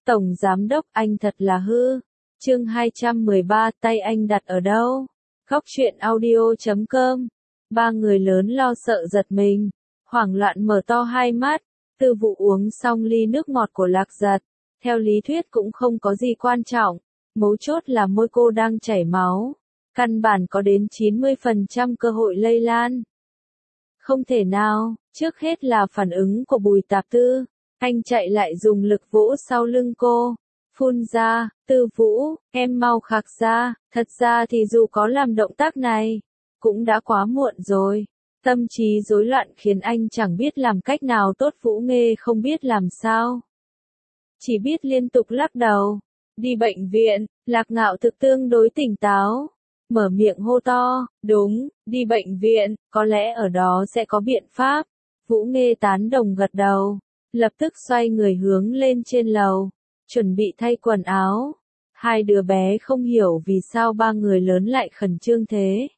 Tổng Giám Đốc anh thật là hư. Chương 213 tay anh đặt ở đâu? Góc truyện audio.com. Ba người lớn lo sợ giật mình, hoảng loạn mở to hai mắt. Tư Vũ uống xong ly nước ngọt của Lạc Giật. Theo lý thuyết cũng không có gì quan trọng, mấu chốt là môi cô đang chảy máu. Căn bản có đến 90% cơ hội lây lan. Không thể nào, trước hết là phản ứng của Bùi Tạp Tư. Anh chạy lại dùng lực vỗ sau lưng cô. Phun ra, Tư Vũ, em mau khạc ra. Thật ra thì dù có làm động tác này, cũng đã quá muộn rồi. Tâm trí rối loạn khiến anh chẳng biết làm cách nào tốt. Vũ Nghê không biết làm sao, chỉ biết liên tục lắc đầu. Đi bệnh viện. Lạc Ngạo Thực tương đối tỉnh táo, mở miệng hô to, đúng, đi bệnh viện, có lẽ ở đó sẽ có biện pháp. Vũ Nghê tán đồng gật đầu, lập tức xoay người hướng lên trên lầu, chuẩn bị thay quần áo. Hai đứa bé không hiểu vì sao ba người lớn lại khẩn trương thế.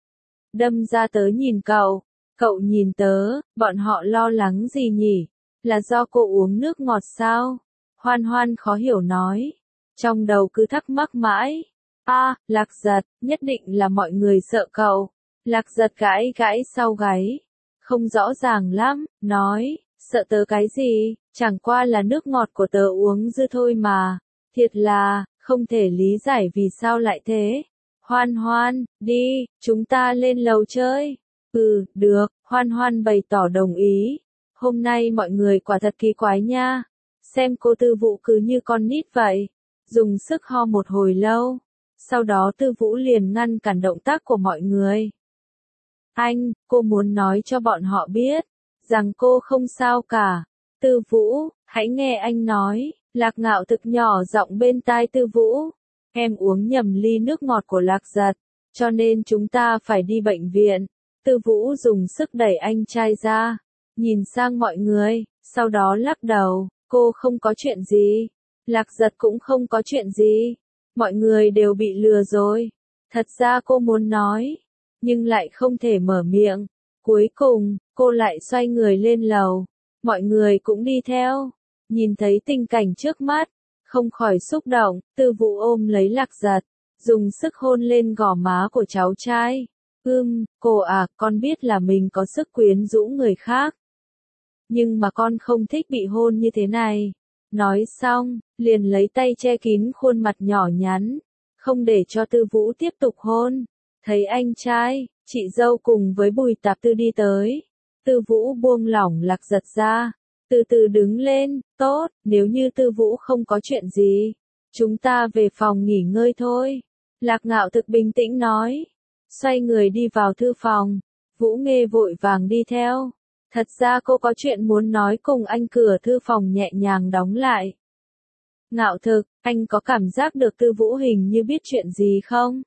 Đâm ra tớ nhìn cậu, cậu nhìn tớ, bọn họ lo lắng gì nhỉ? Là do cô uống nước ngọt sao? Hoan Hoan khó hiểu nói, trong đầu cứ thắc mắc mãi. Lạc Giật, nhất định là mọi người sợ cậu. Lạc Giật gãi gãi sau gáy, không rõ ràng lắm, nói, sợ tớ cái gì, chẳng qua là nước ngọt của tớ uống dư thôi mà. Thiệt là, không thể lý giải vì sao lại thế. Hoan Hoan, đi, chúng ta lên lầu chơi. Được, Hoan Hoan bày tỏ đồng ý. Hôm nay mọi người quả thật kỳ quái nha. Xem cô Tư Vũ cứ như con nít vậy, dùng sức ho một hồi lâu. Sau đó Tư Vũ liền ngăn cản động tác của mọi người. Anh, cô muốn nói cho bọn họ biết, rằng cô không sao cả. Tư Vũ, hãy nghe anh nói. Lạc Ngạo Thực nhỏ giọng bên tai Tư Vũ. Em uống nhầm ly nước ngọt của Lạc Giật, cho nên chúng ta phải đi bệnh viện. Tư Vũ dùng sức đẩy anh trai ra, nhìn sang mọi người, sau đó lắc đầu, cô không có chuyện gì. Lạc Giật cũng không có chuyện gì. Mọi người đều bị lừa rồi. Thật ra cô muốn nói, nhưng lại không thể mở miệng. Cuối cùng, cô lại xoay người lên lầu. Mọi người cũng đi theo. Nhìn thấy tình cảnh trước mắt, không khỏi xúc động. Tư Vũ ôm lấy Lạc Giật, dùng sức hôn lên gò má của cháu trai. Cô à, con biết là mình có sức quyến rũ người khác, nhưng mà con không thích bị hôn như thế này. Nói xong, liền lấy tay che kín khuôn mặt nhỏ nhắn, không để cho Tư Vũ tiếp tục hôn. Thấy anh trai, chị dâu cùng với Bùi Tạp Tư đi tới, Tư Vũ buông lỏng Lạc Giật ra, từ từ đứng lên. Tốt, nếu như Tư Vũ không có chuyện gì, chúng ta về phòng nghỉ ngơi thôi. Lạc Ngạo Thực bình tĩnh nói, xoay người đi vào thư phòng. Vũ Nghê vội vàng đi theo. Thật ra cô có chuyện muốn nói cùng anh. Cửa thư phòng nhẹ nhàng đóng lại. Ngạo Thực, anh có cảm giác được Tư Vũ hình như biết chuyện gì không?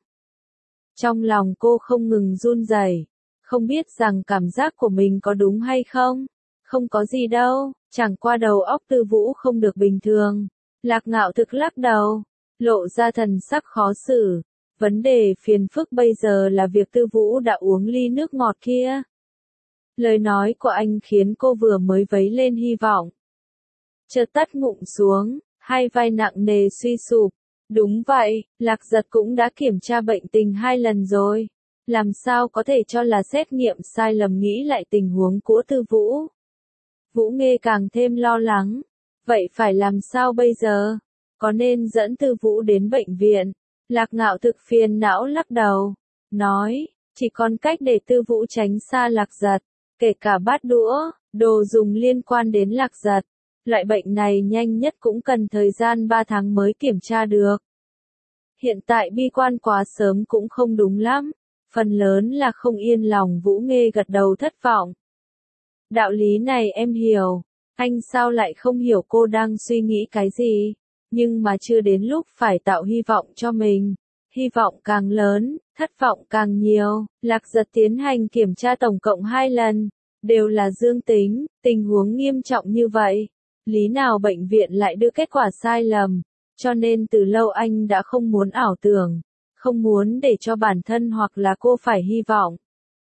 Trong lòng cô không ngừng run rẩy, không biết rằng cảm giác của mình có đúng hay không. Không có gì đâu, chẳng qua đầu óc Tư Vũ không được bình thường. Lạc Ngạo Thực lắc đầu, lộ ra thần sắc khó xử. Vấn đề phiền phức bây giờ là việc Tư Vũ đã uống ly nước ngọt kia. Lời nói của anh khiến cô vừa mới vấy lên hy vọng, chợt tắt ngụm xuống, hai vai nặng nề suy sụp. Đúng vậy, Lạc Giật cũng đã kiểm tra bệnh tình 2 lần rồi. Làm sao có thể cho là xét nghiệm sai lầm. Nghĩ lại tình huống của Tư Vũ, Vũ Nghê càng thêm lo lắng. Vậy phải làm sao bây giờ? Có nên dẫn Tư Vũ đến bệnh viện? Lạc Ngạo Thực phiền não lắc đầu, nói, chỉ còn cách để Tư Vũ tránh xa Lạc Giật, kể cả bát đũa, đồ dùng liên quan đến Lạc Giật. Loại bệnh này nhanh nhất cũng cần thời gian 3 tháng mới kiểm tra được. Hiện tại bi quan quá sớm cũng không đúng lắm, phần lớn là không yên lòng. Vũ Nghê gật đầu thất vọng. Đạo lý này em hiểu, anh sao lại không hiểu cô đang suy nghĩ cái gì? Nhưng mà chưa đến lúc phải tạo hy vọng cho mình. Hy vọng càng lớn, thất vọng càng nhiều. Lạc Giật tiến hành kiểm tra tổng cộng 2 lần, đều là dương tính. Tình huống nghiêm trọng như vậy, lý nào bệnh viện lại đưa kết quả sai lầm? Cho nên từ lâu anh đã không muốn ảo tưởng, không muốn để cho bản thân hoặc là cô phải hy vọng.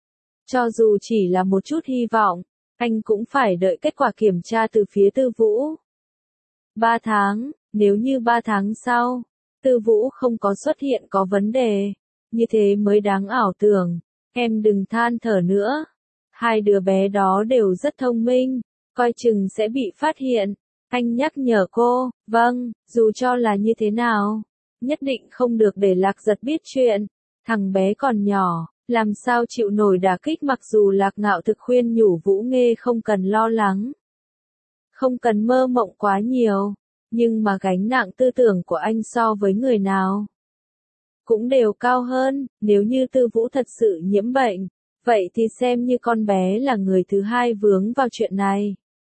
Cho dù chỉ là một chút hy vọng, anh cũng phải đợi kết quả kiểm tra từ phía Tư Vũ. 3 tháng, Nếu như 3 tháng sau, Tư Vũ không có xuất hiện có vấn đề, như thế mới đáng ảo tưởng. Em đừng than thở nữa. Hai đứa bé đó đều rất thông minh, coi chừng sẽ bị phát hiện. Anh nhắc nhở cô, vâng, dù cho là như thế nào, nhất định không được để Lạc Giật biết chuyện. Thằng bé còn nhỏ, làm sao chịu nổi đả kích, mặc dù Lạc Ngạo Thực khuyên nhủ Vũ Nghê không cần lo lắng, không cần mơ mộng quá nhiều, nhưng mà gánh nặng tư tưởng của anh so với người nào cũng đều cao hơn. Nếu như Tư Vũ thật sự nhiễm bệnh, vậy thì xem như con bé là người thứ hai vướng vào chuyện này.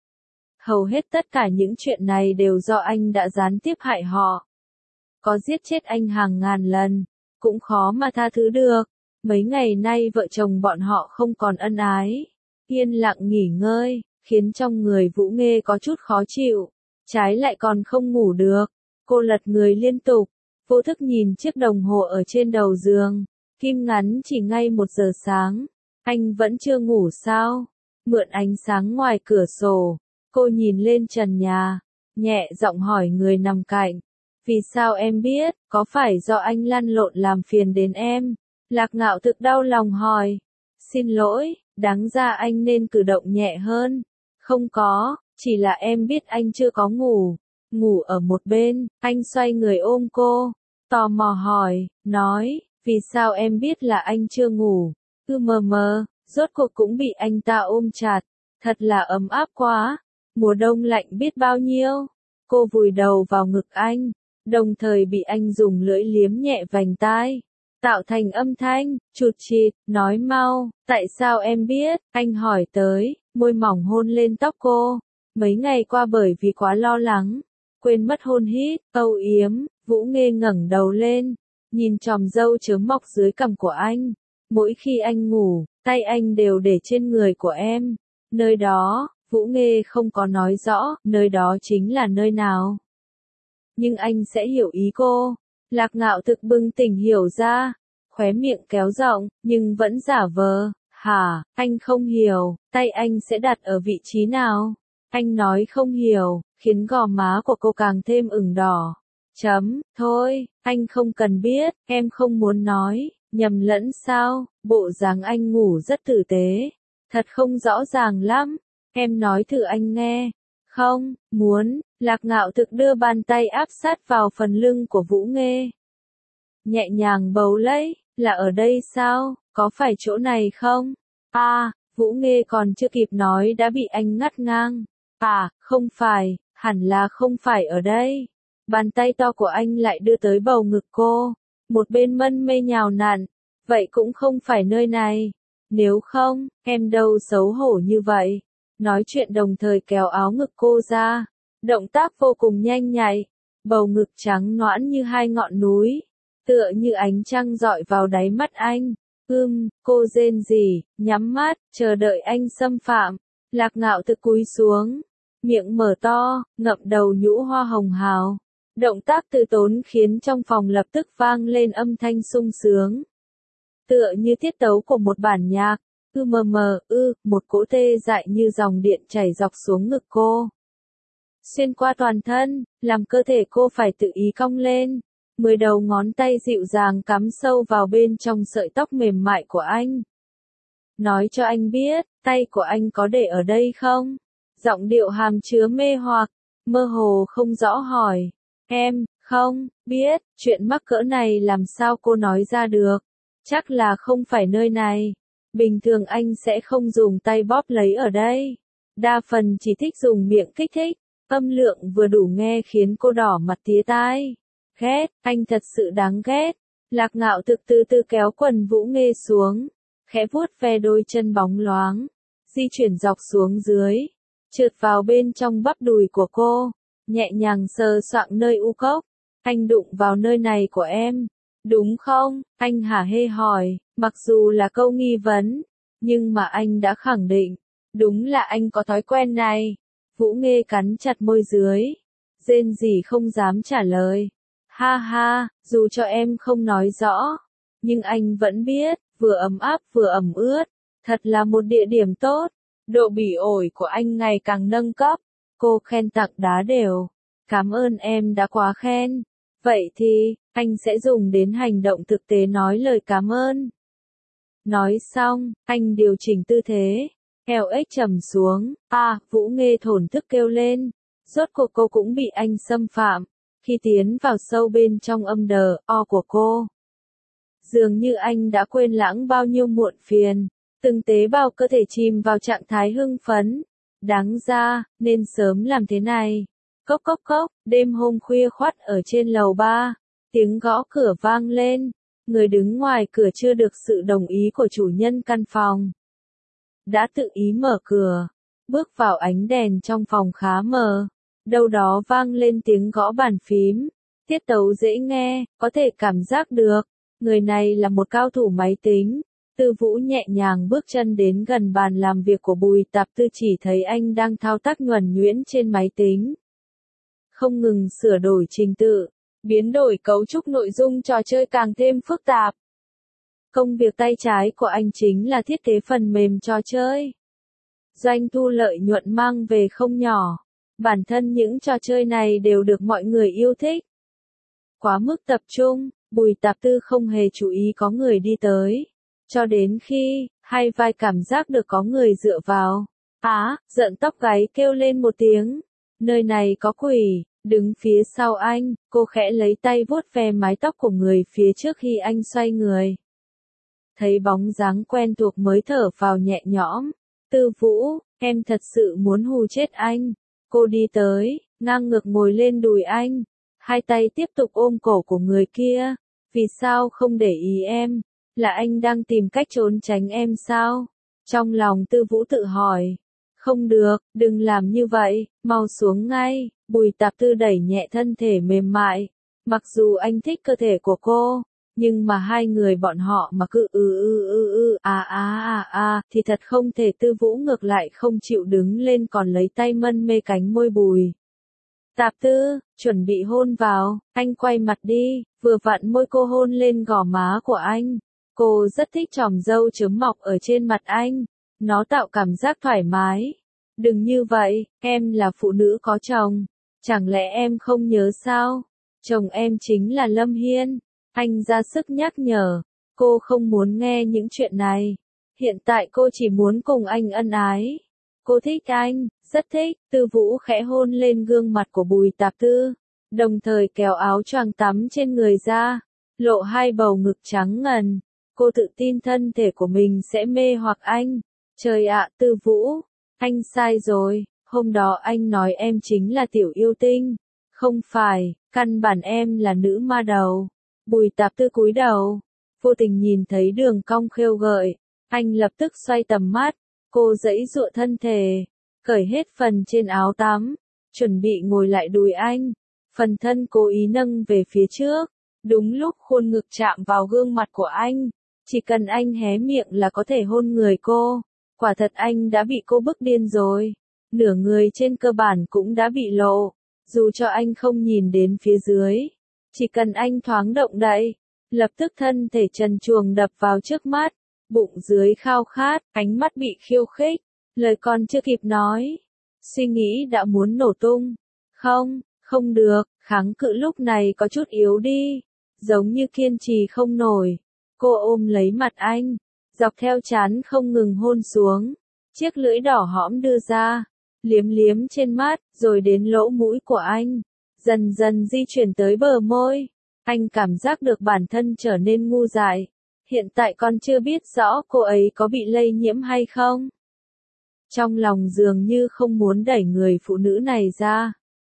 Hầu hết tất cả những chuyện này đều do anh đã gián tiếp hại họ. Có giết chết anh hàng ngàn lần, cũng khó mà tha thứ được. Mấy ngày nay vợ chồng bọn họ không còn ân ái, yên lặng nghỉ ngơi, khiến trong người Vũ Nghê có chút khó chịu, trái lại còn không ngủ được. Cô lật người liên tục, vô thức nhìn chiếc đồng hồ ở trên đầu giường, kim ngắn chỉ ngay 1 giờ sáng. Anh vẫn chưa ngủ sao? Mượn ánh sáng ngoài cửa sổ, cô nhìn lên trần nhà, nhẹ giọng hỏi người nằm cạnh. Vì sao em biết, có phải do anh lăn lộn làm phiền đến em? Lạc Ngạo Thực đau lòng hỏi. Xin lỗi, đáng ra anh nên cử động nhẹ hơn. Không có, chỉ là em biết anh chưa có ngủ. Ngủ ở một bên, anh xoay người ôm cô, tò mò hỏi, nói, vì sao em biết là anh chưa ngủ? Mờ, rốt cuộc cũng bị anh ta ôm chặt, thật là ấm áp quá. Mùa đông lạnh biết bao nhiêu. Cô vùi đầu vào ngực anh, đồng thời bị anh dùng lưỡi liếm nhẹ vành tai, tạo thành âm thanh chụt chịt, nói mau, tại sao em biết? Anh hỏi tới, môi mỏng hôn lên tóc cô. Mấy ngày qua bởi vì quá lo lắng, quên mất hôn hít, âu yếm. Vũ Nghê ngẩng đầu lên, nhìn chòm râu chớm mọc dưới cằm của anh. Mỗi khi anh ngủ, tay anh đều để trên người của em. Nơi đó, Vũ Nghê không có nói rõ, nơi đó chính là nơi nào. Nhưng anh sẽ hiểu ý cô. Lạc Ngạo Thực bừng tỉnh hiểu ra, khóe miệng kéo rộng, nhưng vẫn giả vờ. Hả, anh không hiểu, tay anh sẽ đặt ở vị trí nào? Anh nói không hiểu, khiến gò má của cô càng thêm ửng đỏ. Thôi, anh không cần biết, em không muốn nói, nhầm lẫn sao? Bộ dáng anh ngủ rất tử tế, thật không rõ ràng lắm. Em nói thử anh nghe. Không, muốn. Lạc Ngạo Thực đưa bàn tay áp sát vào phần lưng của Vũ Nghê, nhẹ nhàng bấu lấy. Là ở đây sao? Có phải chỗ này không? Vũ Nghê còn chưa kịp nói đã bị anh ngắt ngang. Không phải, hẳn là không phải ở đây. Bàn tay to của anh lại đưa tới bầu ngực cô, một bên mân mê nhào nặn. Vậy cũng không phải nơi này. Nếu không, em đâu xấu hổ như vậy. Nói chuyện đồng thời kéo áo ngực cô ra, động tác vô cùng nhanh nhạy, bầu ngực trắng nõn như hai ngọn núi, tựa như ánh trăng rọi vào đáy mắt anh. Cô rên rỉ, nhắm mắt, chờ đợi anh xâm phạm. Lạc Ngạo Thực cúi xuống, miệng mở to, ngậm đầu nhũ hoa hồng hào. Động tác từ tốn khiến trong phòng lập tức vang lên âm thanh sung sướng, tựa như tiết tấu của một bản nhạc. Một cỗ tê dại như dòng điện chảy dọc xuống ngực cô, xuyên qua toàn thân, làm cơ thể cô phải tự ý cong lên. 10 đầu ngón tay dịu dàng cắm sâu vào bên trong sợi tóc mềm mại của anh. Nói cho anh biết, tay của anh có để ở đây không? Giọng điệu hàm chứa mê hoặc, mơ hồ không rõ hỏi. Em, không, biết, chuyện mắc cỡ này làm sao cô nói ra được? Chắc là không phải nơi này. Bình thường anh sẽ không dùng tay bóp lấy ở đây. Đa phần chỉ thích dùng miệng kích thích. Âm lượng vừa đủ nghe khiến cô đỏ mặt tía tai. Ghét, anh thật sự đáng ghét. Lạc Ngạo Thực từ từ kéo quần Vũ Nghê xuống, khẽ vuốt ve đôi chân bóng loáng, di chuyển dọc xuống dưới, trượt vào bên trong bắp đùi của cô, nhẹ nhàng sờ soạng nơi u cốc. Anh đụng vào nơi này của em, đúng không? Anh hả hê hỏi, mặc dù là câu nghi vấn, nhưng mà anh đã khẳng định, đúng là anh có thói quen này. Vũ Nghê cắn chặt môi dưới, rên rỉ không dám trả lời. Ha, dù cho em không nói rõ, nhưng anh vẫn biết, vừa ấm áp vừa ẩm ướt, thật là một địa điểm tốt. Độ bỉ ổi của anh ngày càng nâng cấp, cô khen tặng đá đều. Cảm ơn em đã quá khen. Vậy thì, anh sẽ dùng đến hành động thực tế nói lời cảm ơn. Nói xong, anh điều chỉnh tư thế. Eo ếch trầm xuống. Vũ Nghê thổn thức kêu lên. Rốt cuộc cô cũng bị anh xâm phạm. Khi tiến vào sâu bên trong âm đờ, của cô. Dường như anh đã quên lãng bao nhiêu muộn phiền. Từng tế bào cơ thể chìm vào trạng thái hưng phấn. Đáng ra, nên sớm làm thế này. Cốc cốc cốc, đêm hôm khuya khoắt ở trên lầu 3. Tiếng gõ cửa vang lên. Người đứng ngoài cửa chưa được sự đồng ý của chủ nhân căn phòng. Đã tự ý mở cửa. Bước vào ánh đèn trong phòng khá mờ. Đâu đó vang lên tiếng gõ bàn phím. Tiết tấu dễ nghe, có thể cảm giác được. Người này là một cao thủ máy tính. Tư Vũ nhẹ nhàng bước chân đến gần bàn làm việc của Bùi Tạp Tư, chỉ thấy anh đang thao tác nhuần nhuyễn trên máy tính. Không ngừng sửa đổi trình tự, biến đổi cấu trúc nội dung trò chơi càng thêm phức tạp. Công việc tay trái của anh chính là thiết kế phần mềm trò chơi. Doanh thu lợi nhuận mang về không nhỏ. Bản thân những trò chơi này đều được mọi người yêu thích. Quá mức tập trung, Bùi Tạp Tư không hề chú ý có người đi tới. Cho đến khi, hai vai cảm giác được có người dựa vào. Giận tóc gáy kêu lên một tiếng. Nơi này có quỷ. Đứng phía sau anh, cô khẽ lấy tay vuốt ve mái tóc của người phía trước khi anh xoay người. Thấy bóng dáng quen thuộc mới thở vào nhẹ nhõm. Tư Vũ, em thật sự muốn hù chết anh. Cô đi tới, ngang ngược ngồi lên đùi anh. Hai tay tiếp tục ôm cổ của người kia. Vì sao không để ý em? Là anh đang tìm cách trốn tránh em sao? Trong lòng Tư Vũ tự hỏi. Không được, đừng làm như vậy, mau xuống ngay. Bùi Tạp Tư đẩy nhẹ thân thể mềm mại. Mặc dù anh thích cơ thể của cô, nhưng mà hai người bọn họ mà cứ thì thật không thể. Tư Vũ ngược lại không chịu đứng lên còn lấy tay mân mê cánh môi Bùi Tạp Tư, chuẩn bị hôn vào. Anh quay mặt đi, vừa vặn môi cô hôn lên gò má của anh. Cô rất thích chòm râu chớm mọc ở trên mặt anh. Nó tạo cảm giác thoải mái. Đừng như vậy, em là phụ nữ có chồng. Chẳng lẽ em không nhớ sao? Chồng em chính là Lâm Hiên. Anh ra sức nhắc nhở. Cô không muốn nghe những chuyện này. Hiện tại cô chỉ muốn cùng anh ân ái. Cô thích anh, rất thích. Tư Vũ khẽ hôn lên gương mặt của Bùi Tạp Tư. Đồng thời kéo áo choàng tắm trên người ra. Lộ hai bầu ngực trắng ngần. Cô tự tin thân thể của mình sẽ mê hoặc anh. Trời ạ, Tư Vũ. Anh sai rồi. Hôm đó anh nói em chính là tiểu yêu tinh. Không phải, căn bản em là nữ ma đầu. Bùi Tạp Tư cúi đầu. Vô tình nhìn thấy đường cong khêu gợi. Anh lập tức xoay tầm mắt. Cô giãy giụa thân thể. Cởi hết phần trên áo tắm. Chuẩn bị ngồi lại đùi anh. Phần thân cố ý nâng về phía trước. Đúng lúc khuôn ngực chạm vào gương mặt của anh. Chỉ cần anh hé miệng là có thể hôn người cô. Quả thật anh đã bị cô bức điên rồi. Nửa người trên cơ bản cũng đã bị lộ. Dù cho anh không nhìn đến phía dưới. Chỉ cần anh thoáng động đậy. Lập tức thân thể trần truồng đập vào trước mắt. Bụng dưới khao khát, ánh mắt bị khiêu khích. Lời còn chưa kịp nói. Suy nghĩ đã muốn nổ tung. Không được, kháng cự lúc này có chút yếu đi. Giống như kiên trì không nổi. Cô ôm lấy mặt anh. Dọc theo trán không ngừng hôn xuống. Chiếc lưỡi đỏ hõm đưa ra. Liếm liếm trên mắt, rồi đến lỗ mũi của anh. Dần dần di chuyển tới bờ môi. Anh cảm giác được bản thân trở nên ngu dại. Hiện tại còn chưa biết rõ cô ấy có bị lây nhiễm hay không. Trong lòng dường như không muốn đẩy người phụ nữ này ra.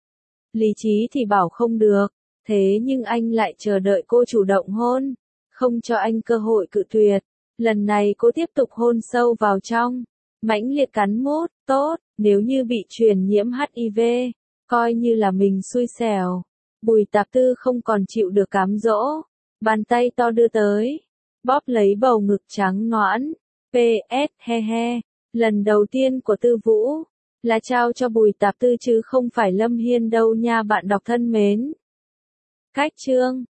Lý trí thì bảo không được. Thế nhưng anh lại chờ đợi cô chủ động hôn. Không cho anh cơ hội cự tuyệt. Lần này cô tiếp tục hôn sâu vào trong. Mãnh liệt cắn mút, tốt, nếu như bị truyền nhiễm HIV. Coi như là mình xui xẻo. Bùi Tạp Tư không còn chịu được cám dỗ. Bàn tay to đưa tới. Bóp lấy bầu ngực trắng nõn. PS, he he. Lần đầu tiên của Tư Vũ. Là trao cho Bùi Tạp Tư chứ không phải Lâm Hiên đâu nha bạn đọc thân mến. Cách chương